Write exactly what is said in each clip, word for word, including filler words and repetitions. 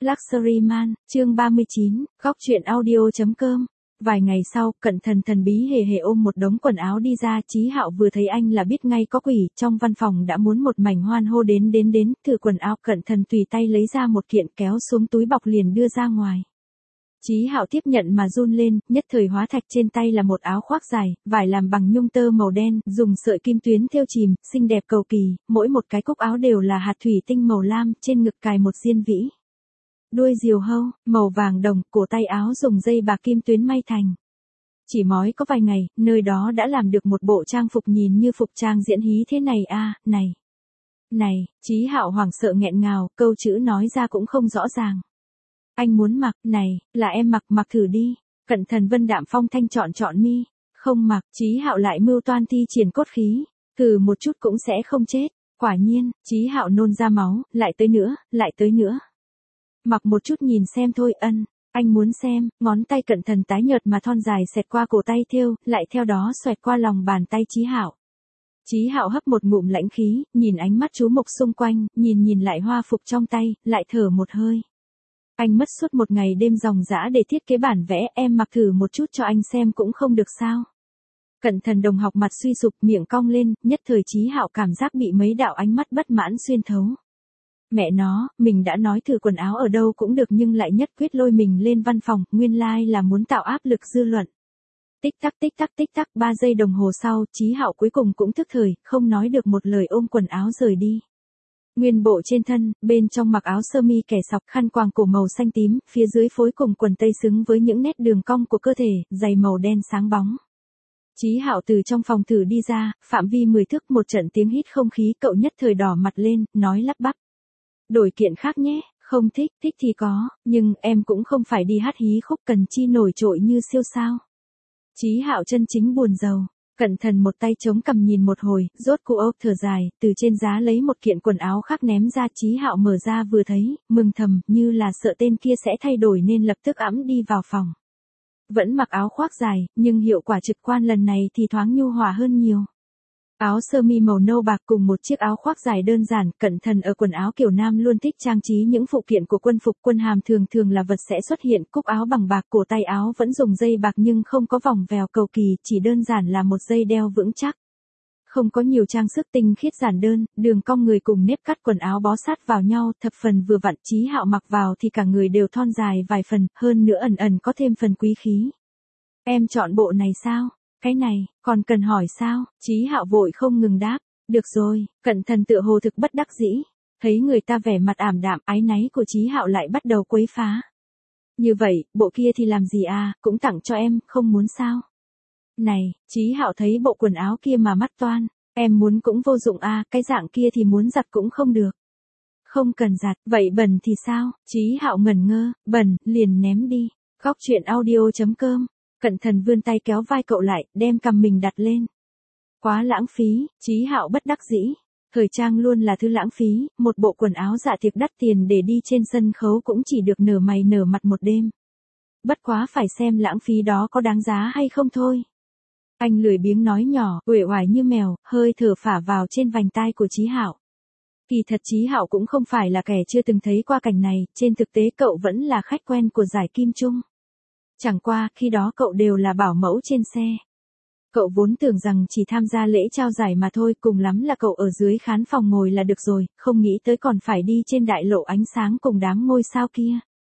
Luxury Man, chương ba mươi chín, góc truyện audio.com. Vài ngày sau, Cận Thần thần bí hề hề ôm một đống quần áo đi ra, Chí Hạo vừa thấy anh là biết ngay có quỷ, trong văn phòng đã muốn một mảnh hoan hô đến đến đến, thử quần áo, Cận Thần tùy tay lấy ra một kiện kéo xuống túi bọc liền đưa ra ngoài. Chí Hạo tiếp nhận mà run lên, nhất thời hóa thạch, trên tay là một áo khoác dài, vải làm bằng nhung tơ màu đen, dùng sợi kim tuyến thêu chìm, xinh đẹp cầu kỳ, mỗi một cái cúc áo đều là hạt thủy tinh màu lam, trên ngực cài một diên vĩ. Đuôi diều hâu, màu vàng đồng, cổ tay áo dùng dây bạc kim tuyến may thành. Chỉ mói có vài ngày, nơi đó đã làm được một bộ trang phục nhìn như phục trang diễn hí thế này a, à, này. Này, Chí Hạo hoảng sợ nghẹn ngào, câu chữ nói ra cũng không rõ ràng. Anh muốn mặc, này, là em mặc, mặc thử đi. Cận Thần vân đạm phong thanh chọn chọn mi. Không mặc, Chí Hạo lại mưu toan thi triển cốt khí. Thử một chút cũng sẽ không chết. Quả nhiên, Chí Hạo nôn ra máu, lại tới nữa, lại tới nữa. Mặc một chút nhìn xem thôi, ân. Anh muốn xem, ngón tay Cận Thần tái nhợt mà thon dài xẹt qua cổ tay thêu, lại theo đó xoẹt qua lòng bàn tay Chí Hạo. Chí Hạo hấp một ngụm lãnh khí, nhìn ánh mắt chú mục xung quanh, nhìn nhìn lại hoa phục trong tay, lại thở một hơi. Anh mất suốt một ngày đêm ròng rã để thiết kế bản vẽ, em mặc thử một chút cho anh xem cũng không được sao. Cận Thần đồng học mặt suy sụp, miệng cong lên, nhất thời Chí Hạo cảm giác bị mấy đạo ánh mắt bất mãn xuyên thấu. Mẹ nó, mình đã nói thử quần áo ở đâu cũng được nhưng lại nhất quyết lôi mình lên văn phòng, nguyên lai like là muốn tạo áp lực dư luận. Tích tắc tích tắc tích tắc, ba giây đồng hồ sau, Chí Hạo cuối cùng cũng thức thời, không nói được một lời ôm quần áo rời đi. Nguyên bộ trên thân, bên trong mặc áo sơ mi kẻ sọc, khăn quàng cổ màu xanh tím, phía dưới phối cùng quần tây xứng với những nét đường cong của cơ thể, giày màu đen sáng bóng. Chí Hạo từ trong phòng thử đi ra, phạm vi mười thước, một trận tiếng hít không khí, cậu nhất thời đỏ mặt lên, nói lắp bắp. Đổi kiện khác nhé, không thích, thích thì có, nhưng em cũng không phải đi hát hí khúc cần chi nổi trội như siêu sao. Chí Hạo chân chính buồn rầu. Cận Thần một tay chống cằm nhìn một hồi, rốt cuộc ốc thở dài, từ trên giá lấy một kiện quần áo khác ném ra. Chí Hạo mở ra vừa thấy, mừng thầm, như là sợ tên kia sẽ thay đổi nên lập tức ẵm đi vào phòng. Vẫn mặc áo khoác dài, nhưng hiệu quả trực quan lần này thì thoáng nhu hòa hơn nhiều. Áo sơ mi màu nâu bạc cùng một chiếc áo khoác dài đơn giản, Cận Thần ở quần áo kiểu nam luôn thích trang trí những phụ kiện của quân phục, quân hàm thường thường là vật sẽ xuất hiện, cúc áo bằng bạc, cổ tay áo vẫn dùng dây bạc nhưng không có vòng vèo cầu kỳ, chỉ đơn giản là một dây đeo vững chắc. Không có nhiều trang sức, tinh khiết giản đơn, đường cong người cùng nếp cắt quần áo bó sát vào nhau, thập phần vừa vặn. Chí Hạo mặc vào thì cả người đều thon dài vài phần, hơn nữa ẩn ẩn có thêm phần quý khí. Em chọn bộ này sao? Cái này, còn cần hỏi sao? Chí Hạo vội không ngừng đáp. Được rồi, Cận Thần tựa hồ thực bất đắc dĩ. Thấy người ta vẻ mặt ảm đạm, áy náy của Chí Hạo lại bắt đầu quấy phá. Như vậy, bộ kia thì làm gì à, cũng tặng cho em, không muốn sao? Này, Chí Hạo thấy bộ quần áo kia mà mắt toan. Em muốn cũng vô dụng à, cái dạng kia thì muốn giặt cũng không được. Không cần giặt, vậy bẩn thì sao? Chí Hạo ngẩn ngơ, bẩn, liền ném đi. Góc truyện audio.com. Cận Thần vươn tay kéo vai cậu lại, đem cằm mình đặt lên. Quá lãng phí, Chí Hạo bất đắc dĩ. Thời trang luôn là thứ lãng phí, một bộ quần áo dạ tiệc đắt tiền để đi trên sân khấu cũng chỉ được nở mày nở mặt một đêm. Bất quá phải xem lãng phí đó có đáng giá hay không thôi. Anh lười biếng nói nhỏ, uể oải như mèo, hơi thở phả vào trên vành tai của Chí Hạo. Kỳ thật Chí Hạo cũng không phải là kẻ chưa từng thấy qua cảnh này, trên thực tế cậu vẫn là khách quen của giải Kim Trung. Chẳng qua, khi đó cậu đều là bảo mẫu trên xe. Cậu vốn tưởng rằng chỉ tham gia lễ trao giải mà thôi, cùng lắm là cậu ở dưới khán phòng ngồi là được rồi, không nghĩ tới còn phải đi trên đại lộ ánh sáng cùng đám ngôi sao kia.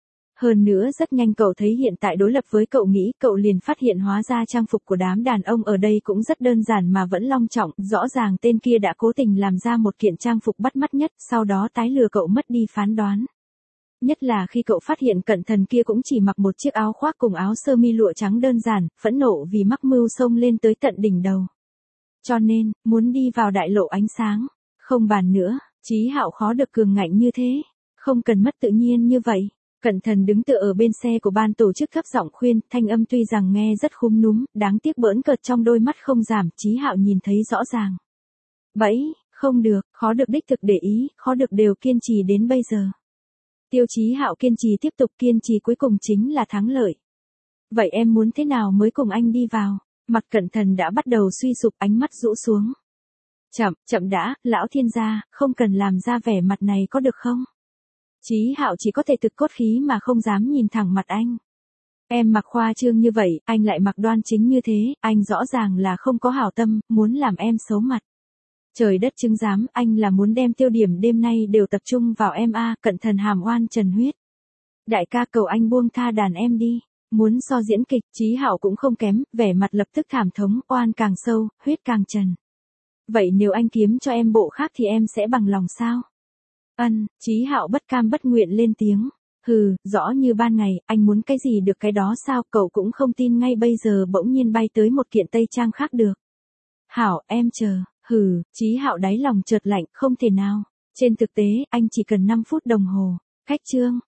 Hơn nữa rất nhanh cậu thấy hiện tại đối lập với cậu nghĩ, cậu liền phát hiện hóa ra trang phục của đám đàn ông ở đây cũng rất đơn giản mà vẫn long trọng, rõ ràng tên kia đã cố tình làm ra một kiện trang phục bắt mắt nhất, sau đó tái lừa cậu mất đi phán đoán. Nhất là khi cậu phát hiện Cận Thần kia cũng chỉ mặc một chiếc áo khoác cùng áo sơ mi lụa trắng đơn giản, phẫn nộ vì mắc mưu xông lên tới tận đỉnh đầu. Cho nên, muốn đi vào đại lộ ánh sáng. Không bàn nữa, Chí Hạo khó được cường ngạnh như thế. Không cần mất tự nhiên như vậy. Cận Thần đứng tựa ở bên xe của ban tổ chức thấp giọng khuyên, thanh âm tuy rằng nghe rất khúm núm, đáng tiếc bỡn cợt trong đôi mắt không giảm, Chí Hạo nhìn thấy rõ ràng. Bẫy, không được, khó được đích thực để ý, khó được đều kiên trì đến bây giờ. Tiêu Chí Hạo kiên trì tiếp tục, kiên trì cuối cùng chính là thắng lợi. Vậy em muốn thế nào mới cùng anh đi vào? Mặt Cận Thần đã bắt đầu suy sụp, ánh mắt rũ xuống. Chậm, chậm đã, lão thiên gia, không cần làm ra vẻ mặt này có được không? Chí Hạo chỉ có thể thực cốt khí mà không dám nhìn thẳng mặt anh. Em mặc khoa trương như vậy, anh lại mặc đoan chính như thế, anh rõ ràng là không có hảo tâm, muốn làm em xấu mặt. Trời đất chứng giám, anh là muốn đem tiêu điểm đêm nay đều tập trung vào em a, cận thần hàm oan trần huyết. Đại ca cầu anh buông tha đàn em đi. Muốn so diễn kịch, Chí Hạo cũng không kém, vẻ mặt lập tức thảm thống, oan càng sâu, huyết càng trần. Vậy nếu anh kiếm cho em bộ khác thì em sẽ bằng lòng sao? Ân, Chí Hạo bất cam bất nguyện lên tiếng. Hừ, rõ như ban ngày, anh muốn cái gì được cái đó sao, cậu cũng không tin ngay bây giờ bỗng nhiên bay tới một kiện tây trang khác được. Hảo, em chờ, hừ, Chí Hạo đáy lòng chợt lạnh, không thể nào. Trên thực tế, anh chỉ cần năm phút đồng hồ. Khách trương.